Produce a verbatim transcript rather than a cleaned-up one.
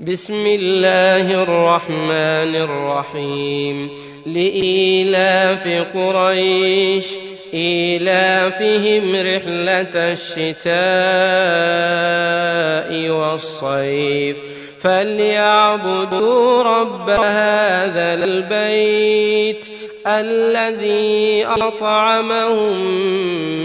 بسم الله الرحمن الرحيم لإيلاف قريش إيلافهم رحلة الشتاء والصيف فليعبدوا رب هذا البيت الذي أطعمهم